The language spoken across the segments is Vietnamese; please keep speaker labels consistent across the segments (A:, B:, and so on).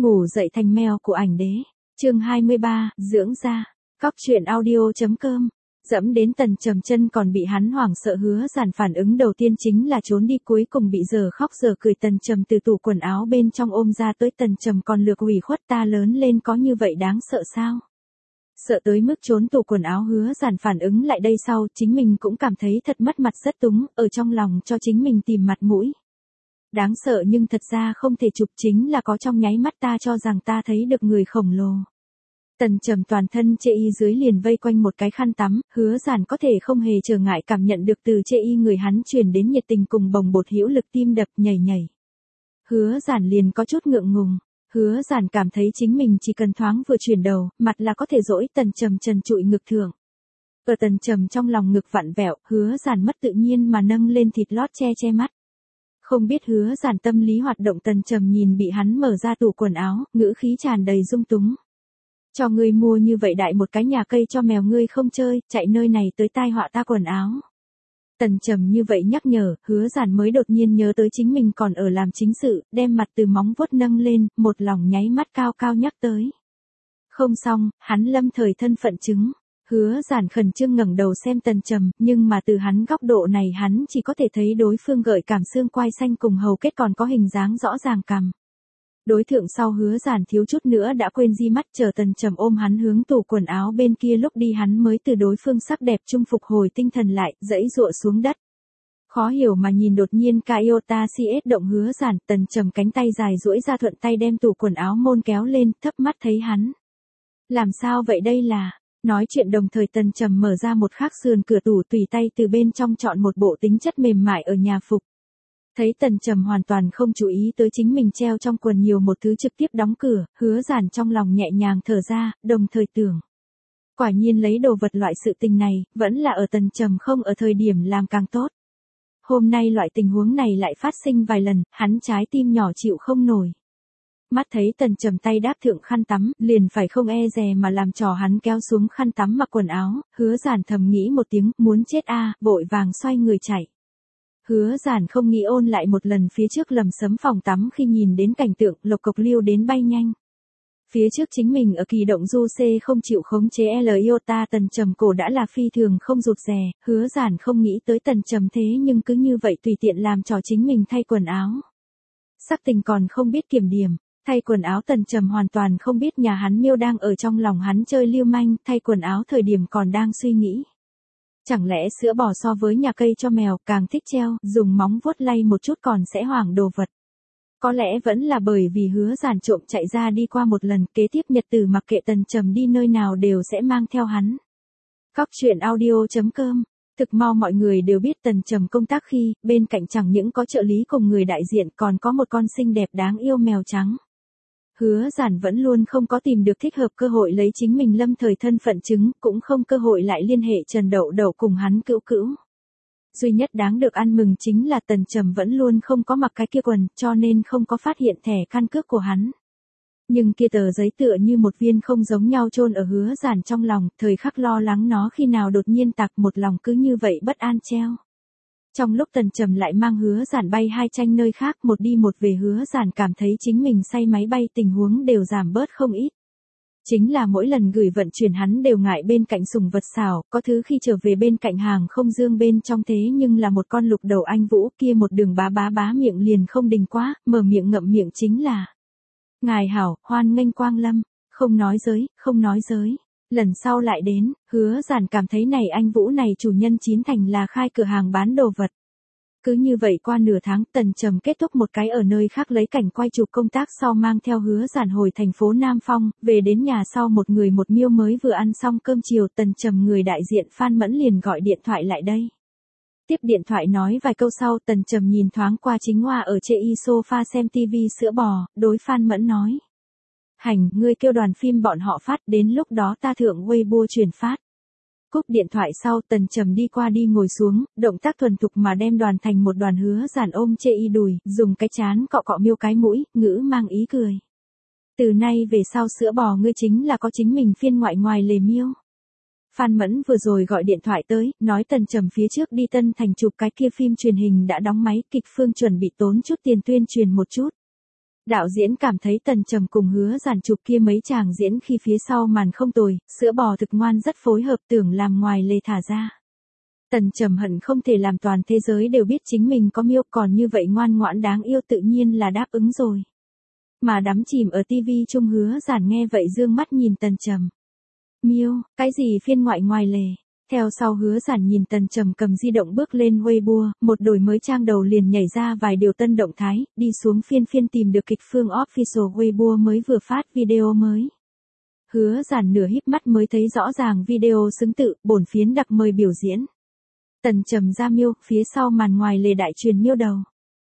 A: Ngủ dậy thành mèo của ảnh đế. Chương 23, dưỡng da. Cóc truyện audio.com. Dẫm đến Tần Trầm chân còn bị hắn hoảng sợ Hứa Giản phản ứng đầu tiên chính là trốn đi, cuối cùng bị giờ khóc giờ cười Tần Trầm từ tủ quần áo bên trong ôm ra tới. Tần Trầm còn lược ủy khuất, ta lớn lên có như vậy đáng sợ sao? Sợ tới mức trốn tủ quần áo. Hứa Giản phản ứng lại đây sau, chính mình cũng cảm thấy thật mất mặt, rất túng, ở trong lòng cho chính mình tìm mặt mũi. Đáng sợ nhưng thật ra không thể chụp, chính là có trong nháy mắt ta cho rằng ta thấy được người khổng lồ. Tần Trầm toàn thân chê y dưới liền vây quanh một cái khăn tắm, Hứa Giản có thể không hề trở ngại cảm nhận được từ chê y người hắn truyền đến nhiệt tình cùng bồng bột hữu lực, tim đập nhảy nhảy. Hứa Giản liền có chút ngượng ngùng, Hứa Giản cảm thấy chính mình chỉ cần thoáng vừa chuyển đầu, mặt là có thể dỗi Tần Trầm trần trụi ngực thượng. Ở Tần Trầm trong lòng ngực vặn vẹo, Hứa Giản mất tự nhiên mà nâng lên thịt lót che mắt. Không biết Hứa Giản tâm lý hoạt động. Tần Trầm nhìn bị hắn mở ra tủ quần áo, ngữ khí tràn đầy dung túng. Cho ngươi mua như vậy đại một cái nhà cây cho mèo ngươi không chơi, chạy nơi này tới tai họa ta quần áo. Tần Trầm như vậy nhắc nhở, Hứa Giản mới đột nhiên nhớ tới chính mình còn ở làm chính sự, đem mặt từ móng vuốt nâng lên, một lòng nháy mắt cao cao nhắc tới. Không xong, hắn lâm thời thân phận chứng. Hứa Giản khẩn trương ngẩng đầu xem Tần Trầm, nhưng mà từ hắn góc độ này hắn chỉ có thể thấy đối phương gợi cảm xương quai xanh cùng hầu kết, còn có hình dáng rõ ràng cằm. Đối thượng sau Hứa Giản thiếu chút nữa đã quên di mắt, chờ Tần Trầm ôm hắn hướng tủ quần áo bên kia lúc đi hắn mới từ đối phương sắc đẹp trung phục hồi tinh thần lại, giãy giụa xuống đất. Khó hiểu mà nhìn đột nhiên Kyota CS động Hứa Giản, Tần Trầm cánh tay dài duỗi ra thuận tay đem tủ quần áo môn kéo lên, thấp mắt thấy hắn. Làm sao vậy đây là? Nói chuyện đồng thời Tần Trầm mở ra một khắc sườn cửa tủ, tùy tay từ bên trong chọn một bộ tính chất mềm mại ở nhà phục. Thấy Tần Trầm hoàn toàn không chú ý tới chính mình treo trong quần nhiều một thứ, trực tiếp đóng cửa, Hứa Giản trong lòng nhẹ nhàng thở ra, đồng thời tưởng. Quả nhiên lấy đồ vật loại sự tình này, vẫn là ở Tần Trầm không ở thời điểm làm càng tốt. Hôm nay loại tình huống này lại phát sinh vài lần, hắn trái tim nhỏ chịu không nổi. Mắt thấy Tần Trầm tay đáp thượng khăn tắm, liền phải không e dè mà làm trò hắn kéo xuống khăn tắm mặc quần áo, Hứa Giản thầm nghĩ một tiếng, muốn chết a, vội vàng xoay người chạy. Hứa Giản không nghĩ ôn lại một lần phía trước lầm sấm phòng tắm khi nhìn đến cảnh tượng lộc cộc liêu đến bay nhanh. Phía trước chính mình ở kỳ động du C không chịu khống chế Iota, Tần Trầm cổ đã là phi thường không rụt rè, Hứa Giản không nghĩ tới Tần Trầm thế nhưng cứ như vậy tùy tiện làm trò chính mình thay quần áo. Sắc tình còn không biết kiểm điểm. Thay quần áo Tần Trầm hoàn toàn không biết nhà hắn miêu đang ở trong lòng hắn chơi lưu manh, thay quần áo thời điểm còn đang suy nghĩ. Chẳng lẽ sữa bò so với nhà cây cho mèo càng thích treo, dùng móng vuốt lay một chút còn sẽ hoảng đồ vật. Có lẽ vẫn là bởi vì Hứa Giản trộm chạy ra đi qua một lần, kế tiếp nhật tử mặc kệ Tần Trầm đi nơi nào đều sẽ mang theo hắn. Cóc truyện audio.com. Thực mau mọi người đều biết Tần Trầm công tác khi, bên cạnh chẳng những có trợ lý cùng người đại diện còn có một con xinh đẹp đáng yêu mèo trắng. Hứa Giản vẫn luôn không có tìm được thích hợp cơ hội lấy chính mình lâm thời thân phận chứng, cũng không cơ hội lại liên hệ Trần Đậu Đậu cùng hắn cữu cữu. Duy nhất đáng được ăn mừng chính là Tần Trầm vẫn luôn không có mặc cái kia quần, cho nên không có phát hiện thẻ căn cước của hắn. Nhưng kia tờ giấy tựa như một viên không giống nhau chôn ở Hứa Giản trong lòng, thời khắc lo lắng nó khi nào đột nhiên tạc, một lòng cứ như vậy bất an treo. Trong lúc Tần Trầm lại mang Hứa Giản bay hai tranh nơi khác, một đi một về, Hứa Giản cảm thấy chính mình say máy bay tình huống đều giảm bớt không ít. Chính là mỗi lần gửi vận chuyển hắn đều ngại bên cạnh sùng vật xảo, có thứ khi trở về bên cạnh hàng không dương bên trong thế nhưng là một con lục đầu anh vũ, kia một đường bá miệng liền không đình quá, mở miệng ngậm miệng chính là: "Ngài hảo, hoan nghênh quang lâm." Không nói giới. Lần sau lại đến, Hứa Giản cảm thấy này anh vũ này chủ nhân chín thành là khai cửa hàng bán đồ vật. Cứ như vậy qua nửa tháng, Tần Trầm kết thúc một cái ở nơi khác lấy cảnh quay chụp công tác sau mang theo Hứa Giản hồi thành phố Nam Phong, về đến nhà sau một người một miêu mới vừa ăn xong cơm chiều, Tần Trầm người đại diện Phan Mẫn liền gọi điện thoại lại đây. Tiếp điện thoại nói vài câu sau, Tần Trầm nhìn thoáng qua chính hoa ở chê y sofa xem TV sữa bò, đối Phan Mẫn nói: "Hành, ngươi kêu đoàn phim bọn họ phát, đến lúc đó ta thượng Weibo truyền phát." Cúp điện thoại sau, Tần Trầm đi qua đi ngồi xuống, động tác thuần thục mà đem đoàn thành một đoàn. Hứa Giản ôm chê y đùi, dùng cái chán cọ cọ miêu cái mũi, ngữ mang ý cười: "Từ nay về sau sữa bò ngươi chính là có chính mình phiên ngoại ngoài lề miêu." Phan Mẫn vừa rồi gọi điện thoại tới, nói Tần Trầm phía trước đi Tân Thành chụp cái kia phim truyền hình đã đóng máy, kịch phương chuẩn bị tốn chút tiền tuyên truyền một chút. Đạo diễn cảm thấy Tần Trầm cùng Hứa Giản chụp kia mấy chàng diễn khi phía sau màn không tồi, sữa bò thực ngoan rất phối hợp, tưởng làm ngoài lề thả ra. Tần Trầm hận không thể làm toàn thế giới đều biết chính mình có miêu, còn như vậy ngoan ngoãn đáng yêu tự nhiên là đáp ứng rồi. Mà đắm chìm ở tivi chung Hứa Giản nghe vậy dương mắt nhìn Tần Trầm. Miêu, cái gì phiên ngoại ngoài lề? Theo sau Hứa Giản nhìn Tần Trầm cầm di động bước lên Weibo, một đổi mới trang đầu liền nhảy ra vài điều tân động thái, đi xuống phiên tìm được kịch phương official Weibo mới vừa phát video mới. Hứa Giản nửa híp mắt mới thấy rõ ràng video xứng tự, bổn phiến đặc mời biểu diễn. Tần Trầm ra miêu, phía sau màn ngoài lề đại truyền miêu đầu.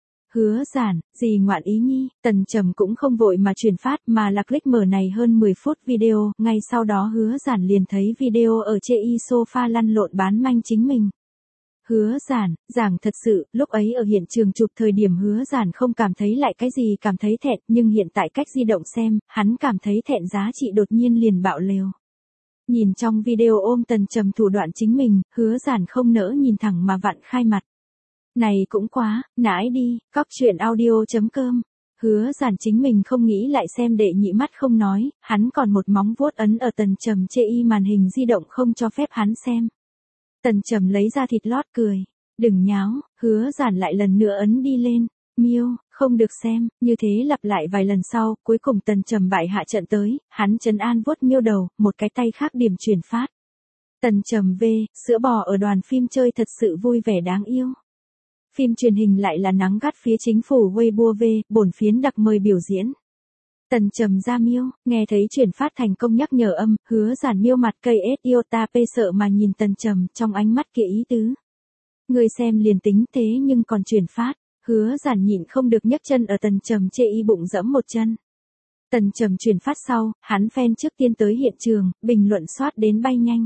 A: Hứa Giản, gì ngoạn ý nhi, Tần Trầm cũng không vội mà truyền phát mà là click mở này hơn 10 phút video, ngay sau đó Hứa Giản liền thấy video ở chê y sofa lăn lộn bán manh chính mình. Hứa Giản, giảng thật sự, lúc ấy ở hiện trường chụp thời điểm Hứa Giản không cảm thấy lại cái gì cảm thấy thẹn, nhưng hiện tại cách di động xem, hắn cảm thấy thẹn giá trị đột nhiên liền bạo lều. Nhìn trong video ôm Tần Trầm thủ đoạn chính mình, Hứa Giản không nỡ nhìn thẳng mà vặn khai mặt. Này cũng quá, nãi đi, cóc truyện audio.com. Hứa Giản chính mình không nghĩ lại xem đệ nhị mắt không nói, hắn còn một móng vuốt ấn ở Tần Trầm chê y màn hình di động không cho phép hắn xem. Tần Trầm lấy ra thịt lót cười. Đừng nháo, Hứa Giản lại lần nữa ấn đi lên. Miêu, không được xem, như thế lặp lại vài lần sau, cuối cùng Tần Trầm bại hạ trận tới, hắn trấn an vuốt miêu đầu, một cái tay khác điểm chuyển phát. Tần Trầm V, sữa bò ở đoàn phim chơi thật sự vui vẻ đáng yêu. Phim truyền hình lại là nắng gắt phía chính phủ Weibo V, bổn phiến đặc mời biểu diễn. Tần Trầm ra miêu, nghe thấy chuyển phát thành công nhắc nhở âm, Hứa Giản miêu mặt cây iota p sợ mà nhìn Tần Trầm trong ánh mắt kia ý tứ. Người xem liền tính thế nhưng còn chuyển phát, Hứa Giản nhịn không được nhấc chân ở Tần Trầm chê y bụng dẫm một chân. Tần Trầm chuyển phát sau, hắn fan trước tiên tới hiện trường, bình luận soát đến bay nhanh.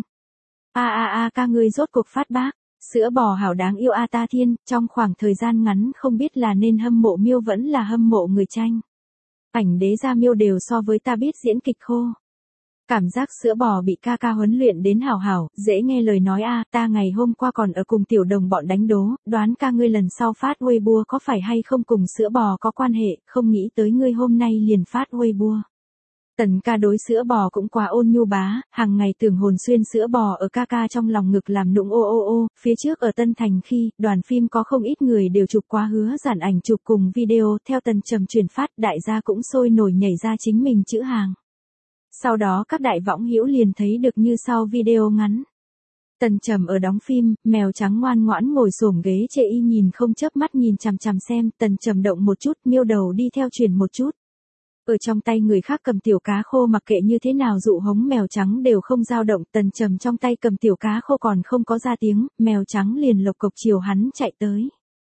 A: Ca ngươi rốt cuộc phát bác. Sữa bò hảo đáng yêu a ta thiên, trong khoảng thời gian ngắn không biết là nên hâm mộ miêu vẫn là hâm mộ người tranh. Ảnh đế ra miêu đều so với ta biết diễn kịch khô. Cảm giác sữa bò bị ca ca huấn luyện đến hảo hảo, dễ nghe lời nói a, ta ngày hôm qua còn ở cùng tiểu đồng bọn đánh đố, đoán ca ngươi lần sau phát Weibo có phải hay không cùng sữa bò có quan hệ, không nghĩ tới ngươi hôm nay liền phát Weibo. Tần ca đối sữa bò cũng quá ôn nhu bá, hàng ngày tưởng hồn xuyên sữa bò ở ca ca trong lòng ngực làm nũng ô, phía trước ở Tân Thành khi, đoàn phim có không ít người đều chụp qua Hứa Giản ảnh chụp cùng video, theo Tần Trầm truyền phát, đại gia cũng sôi nổi nhảy ra chính mình chữ hàng. Sau đó các đại võng hữu liền thấy được như sau video ngắn. Tần Trầm ở đóng phim, mèo trắng ngoan ngoãn ngồi xổm ghế chê y nhìn không chớp mắt nhìn chằm chằm xem, Tần Trầm động một chút, miêu đầu đi theo chuyển một chút. Ở trong tay người khác cầm tiểu cá khô mặc kệ như thế nào dụ hống mèo trắng đều không dao động, Tần Trầm trong tay cầm tiểu cá khô còn không có ra tiếng, mèo trắng liền lộc cộc chiều hắn chạy tới.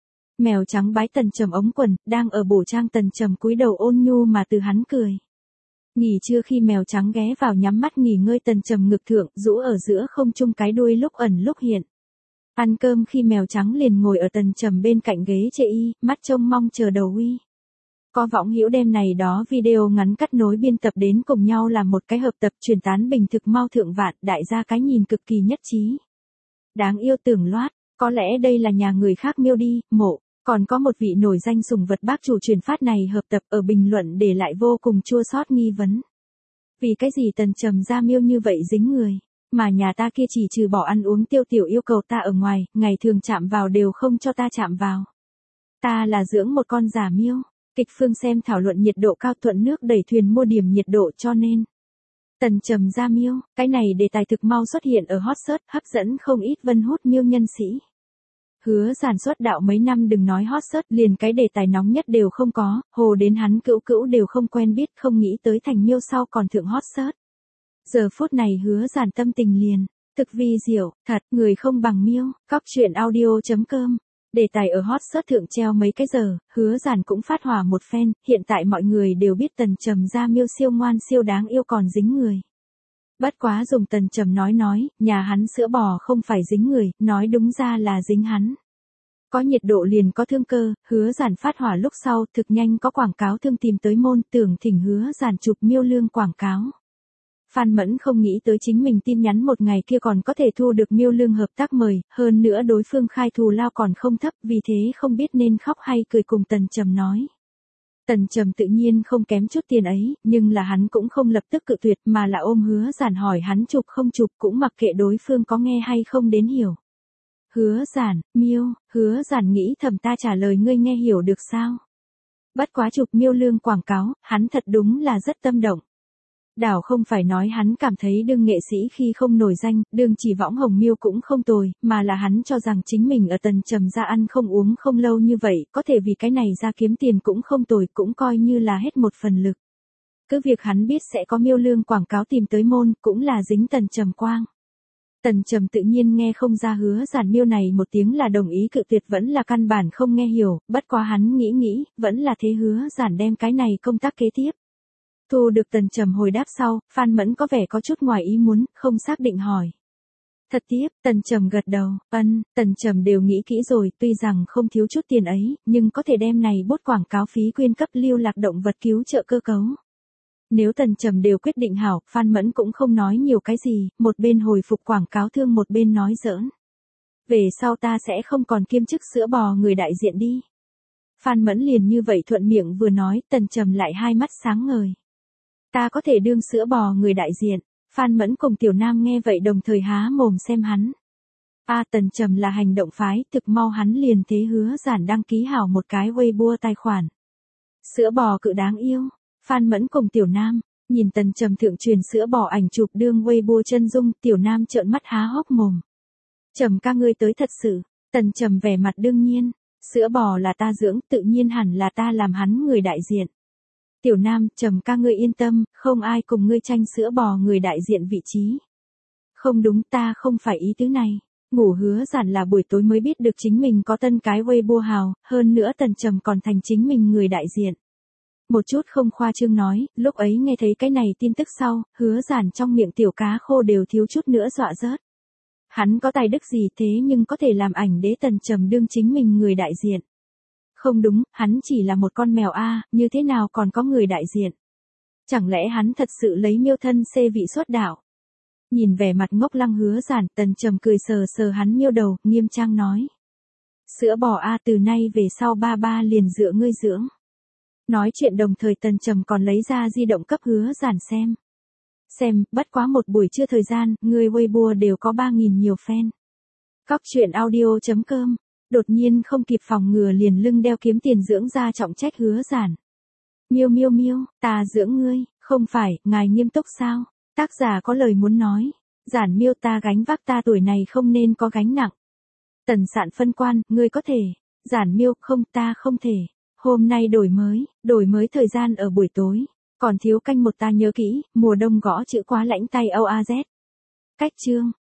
A: Mèo trắng bái Tần Trầm ống quần, đang ở bổ trang Tần Trầm cúi đầu ôn nhu mà từ hắn cười. Nghỉ trưa khi mèo trắng ghé vào nhắm mắt nghỉ ngơi Tần Trầm ngực thượng, rũ ở giữa không trung cái đuôi lúc ẩn lúc hiện. Ăn cơm khi mèo trắng liền ngồi ở Tần Trầm bên cạnh ghế chê y, mắt trông mong chờ đầu uy. Có võng hữu đêm này đó video ngắn cắt nối biên tập đến cùng nhau làm một cái hợp tập truyền tán bình thực mau thượng vạn, đại gia cái nhìn cực kỳ nhất trí. Đáng yêu tưởng loát, có lẽ đây là nhà người khác miêu đi, mộ, còn có một vị nổi danh sùng vật bác chủ truyền phát này hợp tập ở bình luận để lại vô cùng chua xót nghi vấn. Vì cái gì Tần Trầm ra miêu như vậy dính người, mà nhà ta kia chỉ trừ bỏ ăn uống tiêu tiểu yêu cầu ta ở ngoài, ngày thường chạm vào đều không cho ta chạm vào. Ta là dưỡng một con giả miêu. Kịch phương xem thảo luận nhiệt độ cao thuận nước đẩy thuyền mua điểm nhiệt độ cho nên. Tần Trầm ra miêu, cái này đề tài thực mau xuất hiện ở hot search, hấp dẫn không ít vân hút miêu nhân sĩ. Hứa Giản xuất đạo mấy năm đừng nói hot search liền cái đề tài nóng nhất đều không có, hồ đến hắn cữu đều không quen biết không nghĩ tới thành miêu sau còn thượng hot search. Giờ phút này Hứa Giản tâm tình liền, thực vi diệu, thật, người không bằng miêu, cóc truyện audio.com. Đề tài ở hot search thượng treo mấy cái giờ, Hứa Giản cũng phát hỏa một phen, hiện tại mọi người đều biết Tần Trầm ra miêu siêu ngoan siêu đáng yêu còn dính người. Bất quá dùng Tần Trầm nói, nhà hắn sữa bò không phải dính người, nói đúng ra là dính hắn. Có nhiệt độ liền có thương cơ, Hứa Giản phát hỏa lúc sau, thực nhanh có quảng cáo thương tìm tới môn, tưởng thỉnh Hứa Giản chụp miêu lương quảng cáo. Phan Mẫn không nghĩ tới chính mình tin nhắn một ngày kia còn có thể thu được miêu lương hợp tác mời, hơn nữa đối phương khai thù lao còn không thấp, vì thế không biết nên khóc hay cười cùng Tần Trầm nói. Tần Trầm tự nhiên không kém chút tiền ấy, nhưng là hắn cũng không lập tức cự tuyệt mà là ôm Hứa Giản hỏi hắn chụp không chụp cũng mặc kệ đối phương có nghe hay không đến hiểu. Hứa Giản, Miêu, Hứa Giản nghĩ thầm ta trả lời ngươi nghe hiểu được sao? Bất quá chụp Miêu Lương quảng cáo, hắn thật đúng là rất tâm động. Đảo không phải nói hắn cảm thấy đương nghệ sĩ khi không nổi danh, đương chỉ võng hồng Miêu cũng không tồi, mà là hắn cho rằng chính mình ở Tần Trầm ra ăn không uống không lâu như vậy, có thể vì cái này ra kiếm tiền cũng không tồi, cũng coi như là hết một phần lực. Cứ việc hắn biết sẽ có Miêu Lương quảng cáo tìm tới môn, cũng là dính Tần Trầm quang. Tần Trầm tự nhiên nghe không ra Hứa Giản Miêu này một tiếng là đồng ý cự tuyệt vẫn là căn bản không nghe hiểu, bất quá hắn nghĩ, vẫn là thế Hứa Giản đem cái này công tác kế tiếp. Thu được Tần Trầm hồi đáp sau, Phan Mẫn có vẻ có chút ngoài ý muốn, không xác định hỏi. Thật tiếp, Tần Trầm gật đầu, Tần Trầm đều nghĩ kỹ rồi, tuy rằng không thiếu chút tiền ấy, nhưng có thể đem này bốt quảng cáo phí quyên cấp lưu lạc động vật cứu trợ cơ cấu. Nếu Tần Trầm đều quyết định hảo, Phan Mẫn cũng không nói nhiều cái gì, một bên hồi phục quảng cáo thương một bên nói giỡn. Về sau ta sẽ không còn kiêm chức sữa bò người đại diện đi. Phan Mẫn liền như vậy thuận miệng vừa nói, Tần Trầm lại hai mắt sáng ngời. Ta có thể đương sữa bò người đại diện. Phan Mẫn cùng Tiểu Nam nghe vậy đồng thời há mồm xem hắn. Tần Trầm là hành động phái, thực mau hắn liền thế Hứa Giản đăng ký hảo một cái Weibo tài khoản. Sữa bò cự đáng yêu. Phan Mẫn cùng Tiểu Nam, nhìn Tần Trầm thượng truyền sữa bò ảnh chụp đương Weibo chân dung, Tiểu Nam trợn mắt há hốc mồm. Trầm ca ngươi tới thật sự. Tần Trầm vẻ mặt đương nhiên, sữa bò là ta dưỡng, tự nhiên hẳn là ta làm hắn người đại diện. Tiểu Nam, Trầm ca ngươi yên tâm, không ai cùng ngươi tranh sữa bò người đại diện vị trí. Không đúng, ta không phải ý tứ này. Ngủ Hứa Giản là buổi tối mới biết được chính mình có tân cái Weibo hào, hơn nữa Tần Trầm còn thành chính mình người đại diện. Một chút không khoa trương nói, lúc ấy nghe thấy cái này tin tức sau, Hứa Giản trong miệng tiểu cá khô đều thiếu chút nữa dọa rớt. Hắn có tài đức gì thế nhưng có thể làm ảnh đế Tần Trầm đương chính mình người đại diện. Không đúng, hắn chỉ là một con mèo như thế nào còn có người đại diện. Chẳng lẽ hắn thật sự lấy Miêu thân xê vị xuất đạo. Nhìn vẻ mặt ngốc lăng Hứa Giản, Tần Trầm cười sờ sờ hắn Miêu đầu, nghiêm trang nói. Sữa bò từ nay về sau ba liền dựa ngươi dưỡng. Nói chuyện đồng thời Tần Trầm còn lấy ra di động cấp Hứa Giản xem. Xem, bất quá một buổi trưa thời gian, người Weibo đều có 3.000 nhiều fan. Cóc truyện audio.com, đột nhiên không kịp phòng ngừa liền lưng đeo kiếm tiền dưỡng ra trọng trách Hứa Giản. Miêu, ta dưỡng ngươi, không phải, ngài nghiêm túc sao? Tác giả có lời muốn nói. Giản Miêu ta gánh vác ta tuổi này không nên có gánh nặng. Tần Sạn phân quan, ngươi có thể. Giản Miêu, không ta không thể. Hôm nay đổi mới thời gian ở buổi tối. Còn thiếu canh một ta nhớ kỹ, mùa đông gõ chữ quá lãnh tay OAZ. Cách chương.